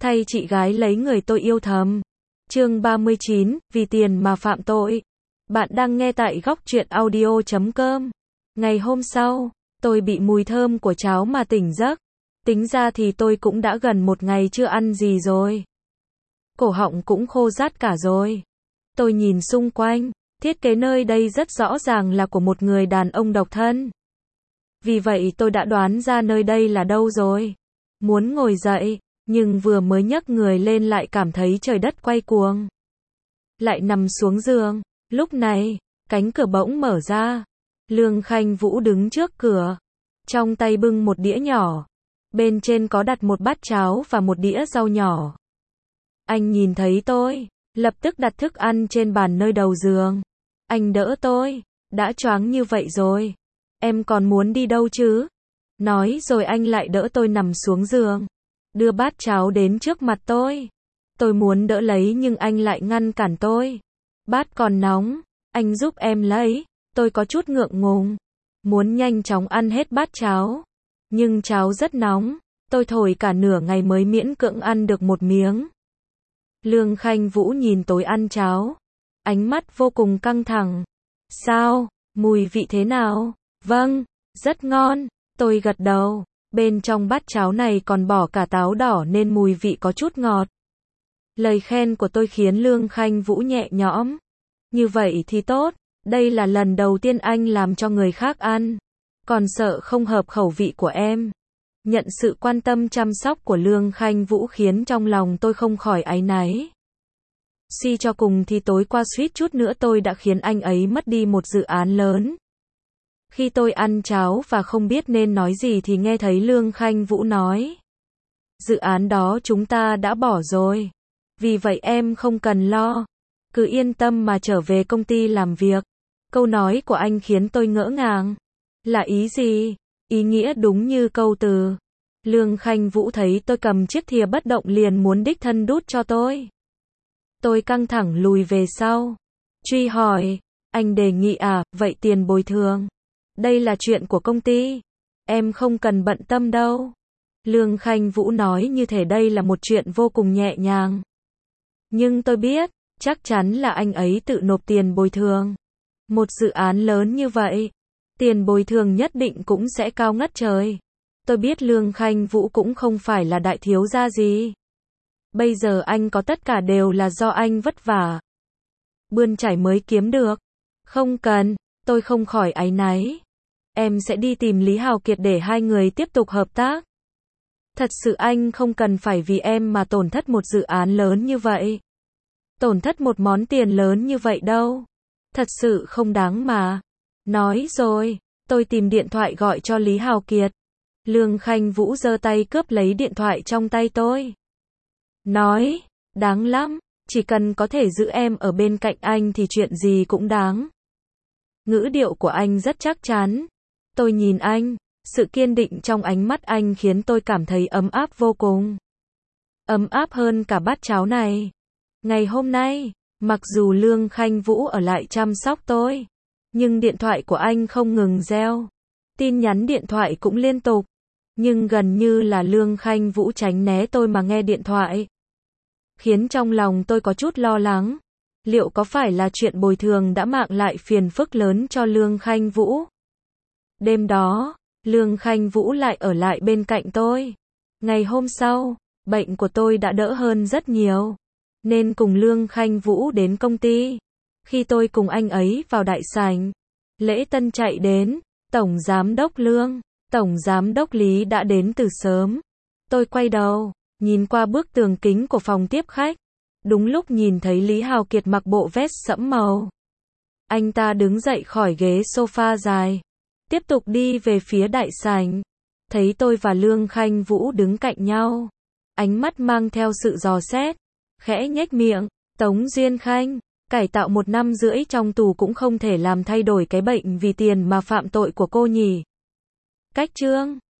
thay chị gái lấy người tôi yêu thầm. Chương 39, vì tiền mà phạm tội. Bạn đang nghe tại góc truyện audio.com. Ngày hôm sau, tôi bị mùi thơm của cháo mà tỉnh giấc. Tính ra thì tôi cũng đã gần một ngày chưa ăn gì rồi. Cổ họng cũng khô rát cả rồi. Tôi nhìn xung quanh, thiết kế nơi đây rất rõ ràng là của một người đàn ông độc thân. Vì vậy tôi đã đoán ra nơi đây là đâu rồi. Muốn ngồi dậy, nhưng vừa mới nhấc người lên lại cảm thấy trời đất quay cuồng. Lại nằm xuống giường, lúc này, cánh cửa bỗng mở ra. Lương Khanh Vũ đứng trước cửa, trong tay bưng một đĩa nhỏ. Bên trên có đặt một bát cháo và một đĩa rau nhỏ. Anh nhìn thấy tôi, lập tức đặt thức ăn trên bàn nơi đầu giường. Anh đỡ tôi, đã choáng như vậy rồi. Em còn muốn đi đâu chứ? Nói rồi anh lại đỡ tôi nằm xuống giường. Đưa bát cháo đến trước mặt tôi. Tôi muốn đỡ lấy nhưng anh lại ngăn cản tôi. Bát còn nóng, anh giúp em lấy. Tôi có chút ngượng ngùng. Muốn nhanh chóng ăn hết bát cháo. Nhưng cháo rất nóng. Tôi thổi cả nửa ngày mới miễn cưỡng ăn được một miếng. Lương Khanh Vũ nhìn tôi ăn cháo. Ánh mắt vô cùng căng thẳng. Sao? Mùi vị thế nào? Vâng, rất ngon. Tôi gật đầu. Bên trong bát cháo này còn bỏ cả táo đỏ nên mùi vị có chút ngọt. Lời khen của tôi khiến Lương Khanh Vũ nhẹ nhõm. Như vậy thì tốt. Đây là lần đầu tiên anh làm cho người khác ăn. Còn sợ không hợp khẩu vị của em. Nhận sự quan tâm chăm sóc của Lương Khanh Vũ khiến trong lòng tôi không khỏi áy náy. Suy cho cùng thì tối qua suýt chút nữa tôi đã khiến anh ấy mất đi một dự án lớn. Khi tôi ăn cháo và không biết nên nói gì thì nghe thấy Lương Khanh Vũ nói. Dự án đó chúng ta đã bỏ rồi. Vì vậy em không cần lo. Cứ yên tâm mà trở về công ty làm việc. Câu nói của anh khiến tôi ngỡ ngàng. Là ý gì? Ý nghĩa đúng như câu từ. Lương Khanh Vũ thấy tôi cầm chiếc thìa bất động liền muốn đích thân đút cho tôi. Tôi căng thẳng lùi về sau. Truy hỏi. Anh đề nghị à, vậy tiền bồi thường. Đây là chuyện của công ty. Em không cần bận tâm đâu. Lương Khanh Vũ nói như thể đây là một chuyện vô cùng nhẹ nhàng. Nhưng tôi biết, chắc chắn là anh ấy tự nộp tiền bồi thường. Một dự án lớn như vậy, tiền bồi thường nhất định cũng sẽ cao ngất trời. Tôi biết Lương Khanh Vũ cũng không phải là đại thiếu gia gì. Bây giờ anh có tất cả đều là do anh vất vả. Bươn chải mới kiếm được. Không cần, tôi không khỏi áy náy. Em sẽ đi tìm Lý Hào Kiệt để hai người tiếp tục hợp tác. Thật sự anh không cần phải vì em mà tổn thất một dự án lớn như vậy. Tổn thất một món tiền lớn như vậy đâu. Thật sự không đáng mà. Nói rồi, tôi tìm điện thoại gọi cho Lý Hào Kiệt. Lương Khanh Vũ giơ tay cướp lấy điện thoại trong tay tôi. Nói, đáng lắm, chỉ cần có thể giữ em ở bên cạnh anh thì chuyện gì cũng đáng. Ngữ điệu của anh rất chắc chắn. Tôi nhìn anh, sự kiên định trong ánh mắt anh khiến tôi cảm thấy ấm áp vô cùng. Ấm áp hơn cả bát cháo này. Ngày hôm nay, mặc dù Lương Khanh Vũ ở lại chăm sóc tôi, nhưng điện thoại của anh không ngừng reo. Tin nhắn điện thoại cũng liên tục. Nhưng gần như là Lương Khanh Vũ tránh né tôi mà nghe điện thoại. Khiến trong lòng tôi có chút lo lắng. Liệu có phải là chuyện bồi thường đã mang lại phiền phức lớn cho Lương Khanh Vũ? Đêm đó, Lương Khanh Vũ lại ở lại bên cạnh tôi. Ngày hôm sau, bệnh của tôi đã đỡ hơn rất nhiều. Nên cùng Lương Khanh Vũ đến công ty. Khi tôi cùng anh ấy vào đại sảnh, lễ tân chạy đến, Tổng Giám đốc Lương, Tổng Giám đốc Lý đã đến từ sớm. Tôi quay đầu, nhìn qua bức tường kính của phòng tiếp khách. Đúng lúc nhìn thấy Lý Hào Kiệt mặc bộ vest sẫm màu. Anh ta đứng dậy khỏi ghế sofa dài. Tiếp tục đi về phía đại sảnh. Thấy tôi và Lương Khanh Vũ đứng cạnh nhau. Ánh mắt mang theo sự dò xét. Khẽ nhếch miệng. Tống Duyên Khanh, cải tạo 1 năm rưỡi trong tù cũng không thể làm thay đổi cái bệnh vì tiền mà phạm tội của cô nhỉ. Cách chương